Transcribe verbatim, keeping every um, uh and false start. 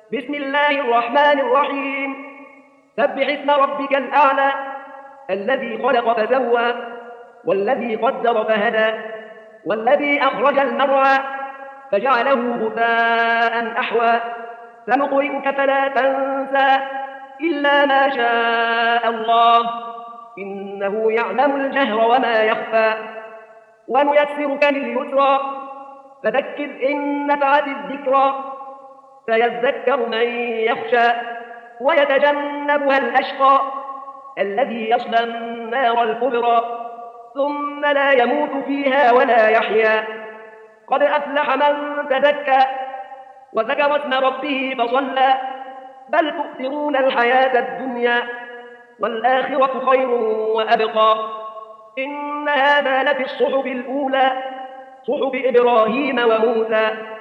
بسم الله الرحمن الرحيم. سبح اسم ربك الأعلى الذي خلق فسوى والذي قدر فهدى والذي أخرج المرعى فجعله غثاء أحوى سنقرئك فلا تنسى إلا ما شاء الله إنه يعلم الجهر وما يخفى ونيسرك لليسرى فذكر إن نفعت الذكرى سيذكر من يخشى ويتجنبها الأشقى الذي يصلى النار الكبرى ثم لا يموت فيها ولا يحيا قد أفلح من تزكى وذكر اسم ربه فصلى بل تؤثرون الحياة الدنيا والآخرة خير وأبقى إن هذا لفي الصحف الأولى صحف إبراهيم وموسى